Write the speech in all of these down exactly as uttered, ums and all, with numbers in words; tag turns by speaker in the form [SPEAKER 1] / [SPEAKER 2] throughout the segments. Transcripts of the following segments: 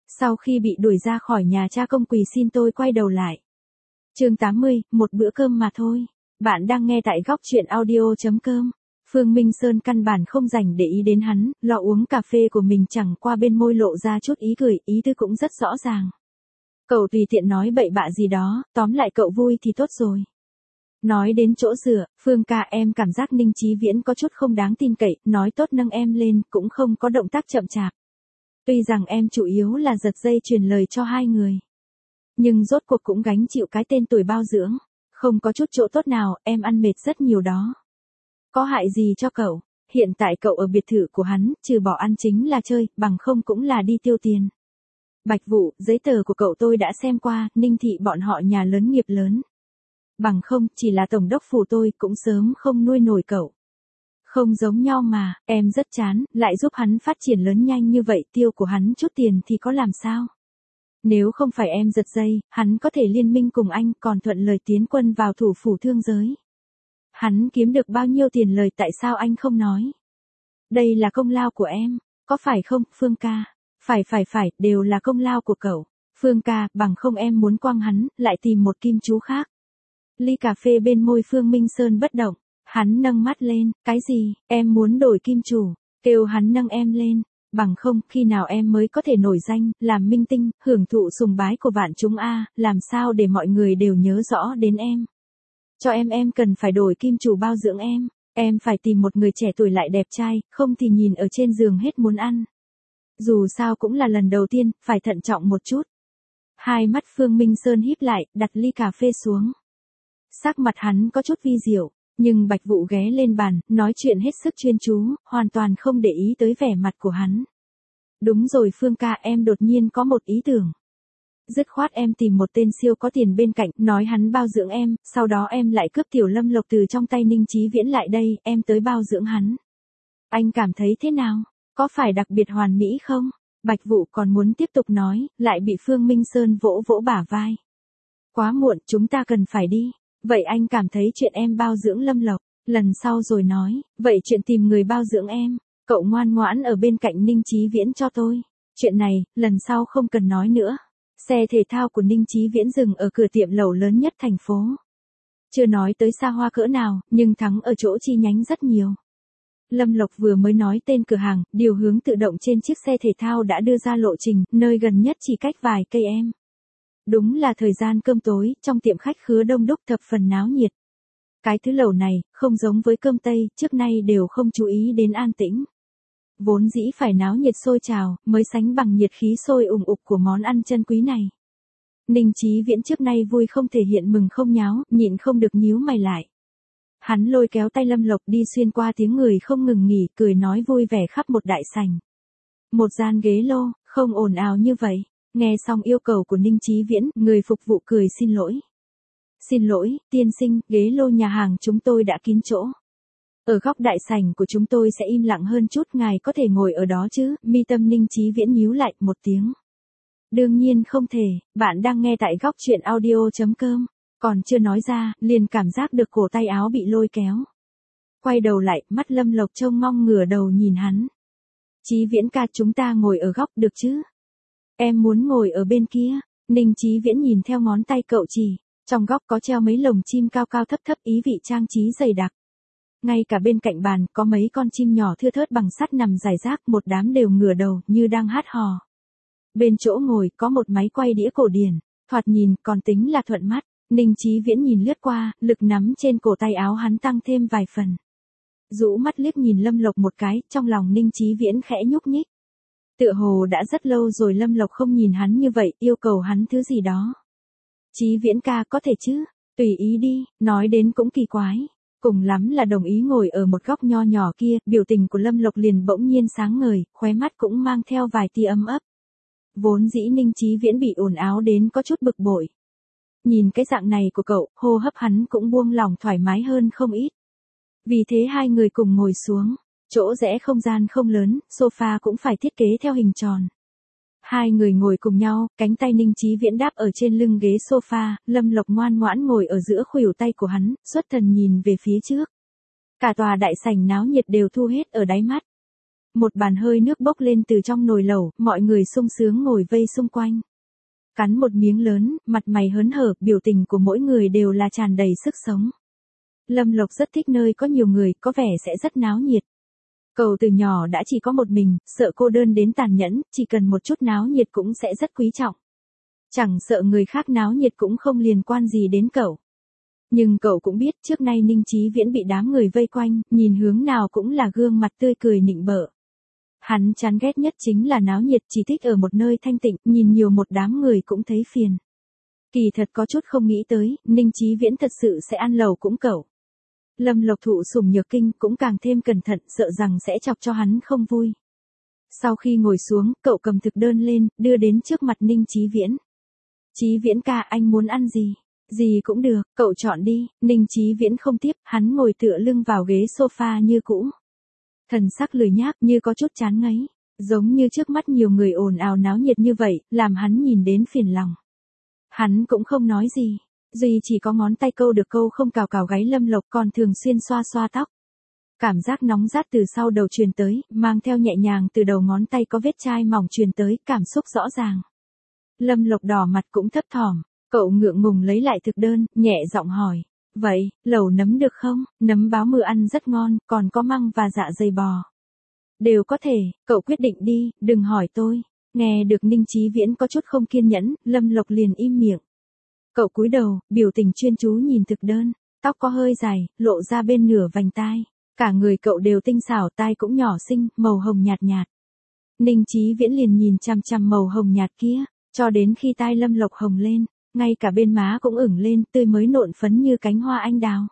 [SPEAKER 1] Sau khi bị đuổi ra khỏi nhà cha công quỳ xin tôi quay đầu lại. Chương tám mươi, một bữa cơm mà thôi. Bạn đang nghe tại góc truyện audio.com. Phương Minh Sơn căn bản không dành để ý đến hắn, lọ uống cà phê của mình chẳng qua bên môi lộ ra chút ý cười, ý tư cũng rất rõ ràng. Cậu tùy tiện nói bậy bạ gì đó, tóm lại cậu vui thì tốt rồi. Nói đến chỗ dựa, Phương ca em cảm giác Ninh Chí Viễn có chút không đáng tin cậy, nói tốt nâng em lên, cũng không có động tác chậm chạp. Tuy rằng em chủ yếu là giật dây truyền lời cho hai người. Nhưng rốt cuộc cũng gánh chịu cái tên tuổi bao dưỡng. Không có chút chỗ tốt nào, em ăn mệt rất nhiều đó. Có hại gì cho cậu? Hiện tại cậu ở biệt thự của hắn, trừ bỏ ăn chính là chơi, bằng không cũng là đi tiêu tiền. Bạch Vũ, giấy tờ của cậu tôi đã xem qua, Ninh thị bọn họ nhà lớn nghiệp lớn. Bằng không, chỉ là tổng đốc phủ tôi cũng sớm không nuôi nổi cậu. Không giống nhau mà, em rất chán, lại giúp hắn phát triển lớn nhanh như vậy, tiêu của hắn chút tiền thì có làm sao? Nếu không phải em giật dây, hắn có thể liên minh cùng anh còn thuận lời tiến quân vào thủ phủ thương giới. Hắn kiếm được bao nhiêu tiền lời tại sao anh không nói? Đây là công lao của em, có phải không, Phương ca? Phải phải phải, đều là công lao của cậu. Phương ca, bằng không em muốn quăng hắn, lại tìm một kim chú khác. Ly cà phê bên môi Phương Minh Sơn bất động. Hắn nâng mắt lên, cái gì, em muốn đổi kim chủ, kêu hắn nâng em lên, bằng không, khi nào em mới có thể nổi danh, làm minh tinh, hưởng thụ sùng bái của vạn chúng a, làm sao để mọi người đều nhớ rõ đến em. Cho em em cần phải đổi kim chủ bao dưỡng em, em phải tìm một người trẻ tuổi lại đẹp trai, không thì nhìn ở trên giường hết muốn ăn. Dù sao cũng là lần đầu tiên, phải thận trọng một chút. Hai mắt Phương Minh Sơn híp lại, đặt ly cà phê xuống. Sắc mặt hắn có chút vi diệu. Nhưng Bạch Vũ ghé lên bàn, nói chuyện hết sức chuyên chú, hoàn toàn không để ý tới vẻ mặt của hắn. Đúng rồi Phương ca, em đột nhiên có một ý tưởng. Dứt khoát em tìm một tên siêu có tiền bên cạnh, nói hắn bao dưỡng em, sau đó em lại cướp Tiểu Lâm Lộc từ trong tay Ninh Chí Viễn lại đây, em tới bao dưỡng hắn. Anh cảm thấy thế nào? Có phải đặc biệt hoàn mỹ không? Bạch Vũ còn muốn tiếp tục nói, lại bị Phương Minh Sơn vỗ vỗ bả vai. Quá muộn, chúng ta cần phải đi. Vậy anh cảm thấy chuyện em bao dưỡng Lâm Lộc, lần sau rồi nói, vậy chuyện tìm người bao dưỡng em, cậu ngoan ngoãn ở bên cạnh Ninh Chí Viễn cho tôi. Chuyện này, lần sau không cần nói nữa. Xe thể thao của Ninh Chí Viễn dừng ở cửa tiệm lẩu lớn nhất thành phố. Chưa nói tới xa hoa cỡ nào, nhưng thắng ở chỗ chi nhánh rất nhiều. Lâm Lộc vừa mới nói tên cửa hàng, điều hướng tự động trên chiếc xe thể thao đã đưa ra lộ trình, nơi gần nhất chỉ cách vài cây em. Đúng là thời gian cơm tối, trong tiệm khách khứa đông đúc thập phần náo nhiệt. Cái thứ lẩu này, không giống với cơm Tây, trước nay đều không chú ý đến an tĩnh. Vốn dĩ phải náo nhiệt sôi trào, mới sánh bằng nhiệt khí sôi ủng ục của món ăn chân quý này. Ninh Chí Viễn trước nay vui không thể hiện mừng không nháo, nhịn không được nhíu mày lại. Hắn lôi kéo tay Lâm Lộc đi xuyên qua tiếng người không ngừng nghỉ, cười nói vui vẻ khắp một đại sảnh. Một gian ghế lô, không ồn ào như vậy. Nghe xong yêu cầu của Ninh Chí Viễn, người phục vụ cười xin lỗi. Xin lỗi, tiên sinh, ghế lô nhà hàng chúng tôi đã kín chỗ. Ở góc đại sảnh của chúng tôi sẽ im lặng hơn chút, ngài có thể ngồi ở đó chứ, mi tâm Ninh Chí Viễn nhíu lại một tiếng. Đương nhiên không thể, bạn đang nghe tại góc truyện audio.com, còn chưa nói ra, liền cảm giác được cổ tay áo bị lôi kéo. Quay đầu lại, mắt Lâm Lộc trông mong ngửa đầu nhìn hắn. Chí Viễn ca, chúng ta ngồi ở góc được chứ? Em muốn ngồi ở bên kia. Ninh Chí Viễn nhìn theo ngón tay cậu chỉ, trong góc có treo mấy lồng chim cao cao thấp thấp, ý vị trang trí dày đặc. Ngay cả bên cạnh bàn có mấy con chim nhỏ thưa thớt bằng sắt nằm rải rác, một đám đều ngửa đầu như đang hát hò. Bên chỗ ngồi có một máy quay đĩa cổ điển, thoạt nhìn còn tính là thuận mắt. Ninh Chí Viễn nhìn lướt qua, lực nắm trên cổ tay áo hắn tăng thêm vài phần. Rũ mắt liếc nhìn Lâm Lộc một cái, trong lòng Ninh Chí Viễn khẽ nhúc nhích. Tựa hồ đã rất lâu rồi Lâm Lộc không nhìn hắn như vậy, yêu cầu hắn thứ gì đó. Chí Viễn ca, có thể chứ, tùy ý đi, nói đến cũng kỳ quái. Cùng lắm là đồng ý ngồi ở một góc nho nhỏ kia, biểu tình của Lâm Lộc liền bỗng nhiên sáng ngời, khóe mắt cũng mang theo vài tia ấm ấp. Vốn dĩ Ninh Chí Viễn bị ồn áo đến có chút bực bội. Nhìn cái dạng này của cậu, hô hấp hắn cũng buông lỏng thoải mái hơn không ít. Vì thế hai người cùng ngồi xuống. Chỗ rẽ không gian không lớn, sofa cũng phải thiết kế theo hình tròn. Hai người ngồi cùng nhau, cánh tay Ninh Chí Viễn đáp ở trên lưng ghế sofa, Lâm Lộc ngoan ngoãn ngồi ở giữa khuỷu tay của hắn, xuất thần nhìn về phía trước. Cả tòa đại sảnh náo nhiệt đều thu hết ở đáy mắt. Một bàn hơi nước bốc lên từ trong nồi lẩu, mọi người sung sướng ngồi vây xung quanh. Cắn một miếng lớn, mặt mày hớn hở, biểu tình của mỗi người đều là tràn đầy sức sống. Lâm Lộc rất thích nơi có nhiều người, có vẻ sẽ rất náo nhiệt. Cậu từ nhỏ đã chỉ có một mình, sợ cô đơn đến tàn nhẫn, chỉ cần một chút náo nhiệt cũng sẽ rất quý trọng. Chẳng sợ người khác náo nhiệt cũng không liên quan gì đến cậu. Nhưng cậu cũng biết trước nay Ninh Chí Viễn bị đám người vây quanh, nhìn hướng nào cũng là gương mặt tươi cười nịnh bợ. Hắn chán ghét nhất chính là náo nhiệt, chỉ thích ở một nơi thanh tịnh, nhìn nhiều một đám người cũng thấy phiền. Kỳ thật có chút không nghĩ tới, Ninh Chí Viễn thật sự sẽ ăn lẩu cũng cậu. Lâm Lộc thụ sủng nhược kinh cũng càng thêm cẩn thận, sợ rằng sẽ chọc cho hắn không vui. Sau khi ngồi xuống, cậu cầm thực đơn lên, đưa đến trước mặt Ninh Chí Viễn. Chí Viễn ca, anh muốn ăn gì? Gì cũng được, cậu chọn đi. Ninh Chí Viễn không tiếp, hắn ngồi tựa lưng vào ghế sofa như cũ. Thần sắc lười nhác như có chút chán ngấy, giống như trước mắt nhiều người ồn ào náo nhiệt như vậy, làm hắn nhìn đến phiền lòng. Hắn cũng không nói gì, duy chỉ có ngón tay câu được câu không cào cào gáy Lâm Lộc, còn thường xuyên xoa xoa tóc. Cảm giác nóng rát từ sau đầu truyền tới, mang theo nhẹ nhàng từ đầu ngón tay có vết chai mỏng truyền tới, cảm xúc rõ ràng. Lâm Lộc đỏ mặt cũng thấp thỏm, cậu ngượng ngùng lấy lại thực đơn, nhẹ giọng hỏi. Vậy, lẩu nấm được không? Nấm báo mưa ăn rất ngon, còn có măng và dạ dày bò. Đều có thể, cậu quyết định đi, đừng hỏi tôi. Nghe được Ninh Chí Viễn có chút không kiên nhẫn, Lâm Lộc liền im miệng. Cậu cúi đầu, biểu tình chuyên chú nhìn thực đơn, tóc có hơi dài, lộ ra bên nửa vành tai. Cả người cậu đều tinh xảo, tai cũng nhỏ xinh, màu hồng nhạt nhạt. Ninh Chí Viễn liền nhìn chằm chằm màu hồng nhạt kia, cho đến khi tai Lâm Lộc hồng lên. Ngay cả bên má cũng ửng lên, tươi mới nộn phấn như cánh hoa anh đào.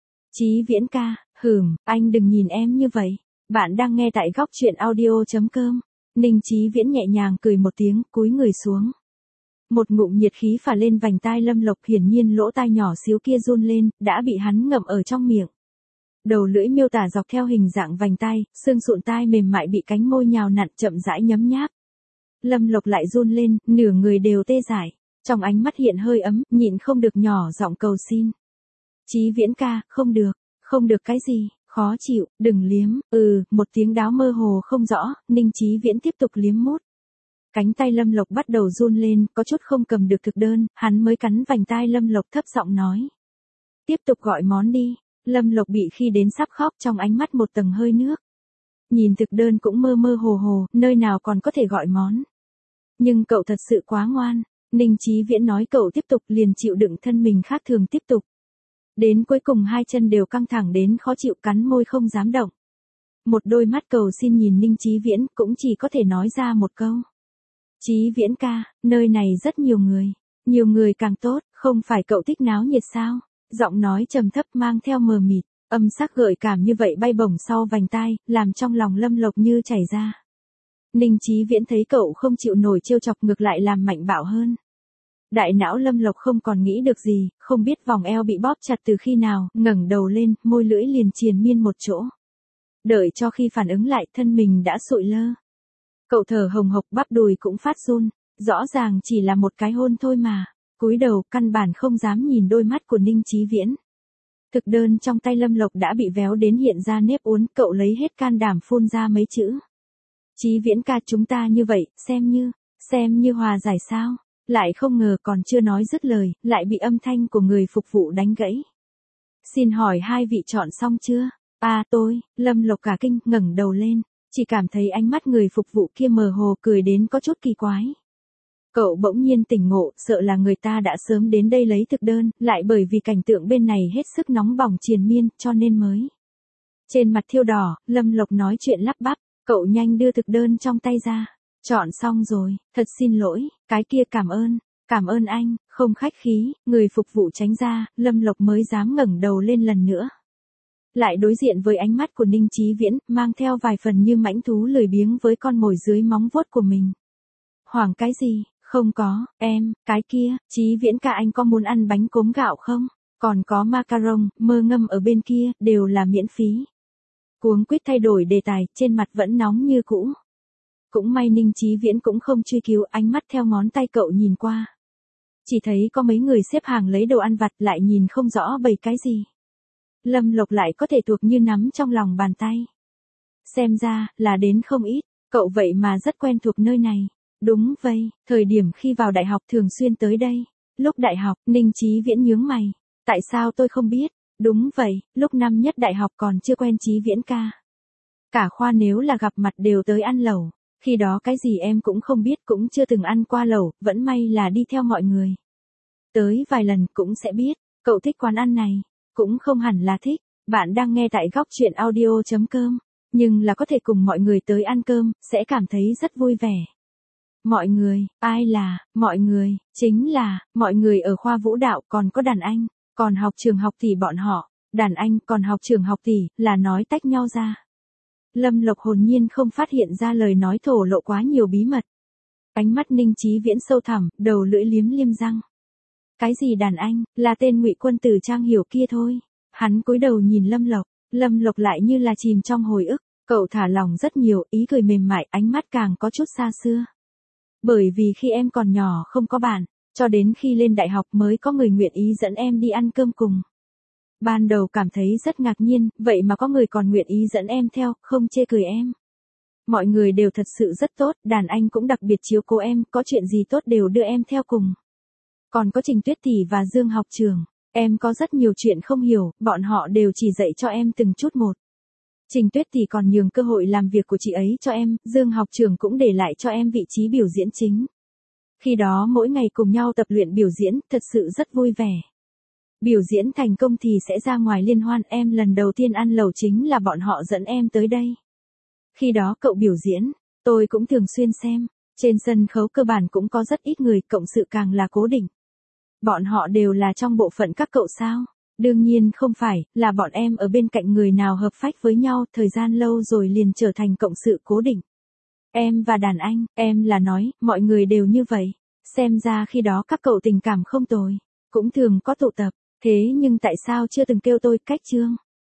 [SPEAKER 1] Chí Viễn ca, hửm, anh đừng nhìn em như vậy. Bạn đang nghe tại góc chuyện audio chấm com. Ninh Chí Viễn nhẹ nhàng cười một tiếng, cúi người xuống. Một ngụm nhiệt khí phả lên vành tai Lâm Lộc, hiển nhiên lỗ tai nhỏ xíu kia run lên, đã bị hắn ngậm ở trong miệng. Đầu lưỡi miêu tả dọc theo hình dạng vành tai, xương sụn tai mềm mại bị cánh môi nhào nặn chậm rãi nhấm nháp. Lâm Lộc lại run lên, nửa người đều tê dại. Trong ánh mắt hiện hơi ấm, nhịn không được nhỏ giọng cầu xin. Chí Viễn ca, không được, không được cái gì, khó chịu, đừng liếm, ừ, một tiếng đáo mơ hồ không rõ, Ninh Chí Viễn tiếp tục liếm mút. Cánh tay Lâm Lộc bắt đầu run lên, có chút không cầm được thực đơn, hắn mới cắn vành tai Lâm Lộc thấp giọng nói. Tiếp tục gọi món đi, Lâm Lộc bị khi đến sắp khóc, trong ánh mắt một tầng hơi nước. Nhìn thực đơn cũng mơ mơ hồ hồ, nơi nào còn có thể gọi món. Nhưng cậu thật sự quá ngoan. Ninh Chí Viễn nói cậu tiếp tục, liền chịu đựng thân mình khác thường tiếp tục. Đến cuối cùng hai chân đều căng thẳng đến khó chịu, cắn môi không dám động. Một đôi mắt cầu xin nhìn Ninh Chí Viễn, cũng chỉ có thể nói ra một câu. Chí Viễn ca, nơi này rất nhiều người. Nhiều người càng tốt, không phải cậu thích náo nhiệt sao? Giọng nói trầm thấp mang theo mờ mịt, âm sắc gợi cảm như vậy bay bổng sau vành tai, làm trong lòng Lâm Lộc như chảy ra. Ninh Chí Viễn thấy cậu không chịu nổi trêu chọc, ngược lại làm mạnh bạo hơn. Đại não Lâm Lộc không còn nghĩ được gì, không biết vòng eo bị bóp chặt từ khi nào, ngẩng đầu lên, môi lưỡi liền triền miên một chỗ. Đợi cho khi phản ứng lại, thân mình đã sụi lơ. Cậu thở hồng hộc, bắp đùi cũng phát run, rõ ràng chỉ là một cái hôn thôi mà. Cúi đầu, căn bản không dám nhìn đôi mắt của Ninh Chí Viễn. Thực đơn trong tay Lâm Lộc đã bị véo đến hiện ra nếp uốn, cậu lấy hết can đảm phun ra mấy chữ. Chí Viễn ca, chúng ta như vậy, xem như, xem như hòa giải sao? Lại không ngờ còn chưa nói dứt lời, lại bị âm thanh của người phục vụ đánh gãy. Xin hỏi hai vị chọn xong chưa? À tôi, Lâm Lộc cả kinh, ngẩng đầu lên, chỉ cảm thấy ánh mắt người phục vụ kia mờ hồ, cười đến có chút kỳ quái. Cậu bỗng nhiên tỉnh ngộ, sợ là người ta đã sớm đến đây lấy thực đơn, lại bởi vì cảnh tượng bên này hết sức nóng bỏng triền miên, cho nên mới. Trên mặt thiêu đỏ, Lâm Lộc nói chuyện lắp bắp, cậu nhanh đưa thực đơn trong tay ra. Chọn xong rồi, thật xin lỗi, cái kia cảm ơn, cảm ơn anh, không khách khí, người phục vụ tránh ra, Lâm Lộc mới dám ngẩng đầu lên lần nữa. Lại đối diện với ánh mắt của Ninh Chí Viễn, mang theo vài phần như mãnh thú lười biếng với con mồi dưới móng vuốt của mình. Hoảng cái gì, không có, em, cái kia, Chí Viễn ca, anh có muốn ăn bánh cốm gạo không? Còn có macaron, mơ ngâm ở bên kia, đều là miễn phí. Cuống quýt thay đổi đề tài, trên mặt vẫn nóng như cũ. Cũng may Ninh Chí Viễn cũng không truy cứu, ánh mắt theo ngón tay cậu nhìn qua. Chỉ thấy có mấy người xếp hàng lấy đồ ăn vặt, lại nhìn không rõ bày cái gì. Lâm Lộc lại có thể thuộc như nắm trong lòng bàn tay. Xem ra, là đến không ít, cậu vậy mà rất quen thuộc nơi này. Đúng vậy, thời điểm khi vào đại học thường xuyên tới đây. Lúc đại học, Ninh Chí Viễn nhướng mày. Tại sao tôi không biết? Đúng vậy, lúc năm nhất đại học còn chưa quen Chí Viễn ca. Cả khoa nếu là gặp mặt đều tới ăn lẩu. Khi đó cái gì em cũng không biết, cũng chưa từng ăn qua lẩu, vẫn may là đi theo mọi người. Tới vài lần cũng sẽ biết, cậu thích quán ăn này. Cũng không hẳn là thích, bạn đang nghe tại góc chuyện audio chấm com. Nhưng là có thể cùng mọi người tới ăn cơm, sẽ cảm thấy rất vui vẻ. Mọi người, ai là, mọi người, chính là, mọi người ở khoa vũ đạo, còn có đàn anh, còn học trường học tỷ bọn họ, đàn anh còn học trường học tỷ, là nói tách nhau ra. Lâm Lộc hồn nhiên không phát hiện ra lời nói thổ lộ quá nhiều bí mật. Ánh mắt Ninh Chí Viễn sâu thẳm, đầu lưỡi liếm liêm răng. Cái gì đàn anh, là tên ngụy quân tử Trang Hiểu kia thôi. Hắn cúi đầu nhìn Lâm Lộc, Lâm Lộc lại như là chìm trong hồi ức, cậu thả lòng rất nhiều, ý cười mềm mại, ánh mắt càng có chút xa xưa. Bởi vì khi em còn nhỏ không có bạn, cho đến khi lên đại học mới có người nguyện ý dẫn em đi ăn cơm cùng. Ban đầu cảm thấy rất ngạc nhiên, vậy mà có người còn nguyện ý dẫn em theo, không chê cười em. Mọi người đều thật sự rất tốt, đàn anh cũng đặc biệt chiếu cố em, có chuyện gì tốt đều đưa em theo cùng. Còn có Trình Tuyết tỷ và Dương học trường, em có rất nhiều chuyện không hiểu, bọn họ đều chỉ dạy cho em từng chút một. Trình Tuyết tỷ còn nhường cơ hội làm việc của chị ấy cho em, Dương học trường cũng để lại cho em vị trí biểu diễn chính. Khi đó mỗi ngày cùng nhau tập luyện biểu diễn, thật sự rất vui vẻ. Biểu diễn thành công thì sẽ ra ngoài liên hoan, em lần đầu tiên ăn lẩu chính là bọn họ dẫn em tới đây. Khi đó cậu biểu diễn, tôi cũng thường xuyên xem, trên sân khấu cơ bản cũng có rất ít người, cộng sự càng là cố định. Bọn họ đều là trong bộ phận các cậu sao? Đương nhiên không phải, là bọn em ở bên cạnh người nào hợp phách với nhau, thời gian lâu rồi liền trở thành cộng sự cố định. Em và đàn anh, em là nói, mọi người đều như vậy. Xem ra khi đó các cậu tình cảm không tồi, cũng thường có tụ tập, thế nhưng tại sao chưa từng kêu tôi cách chương?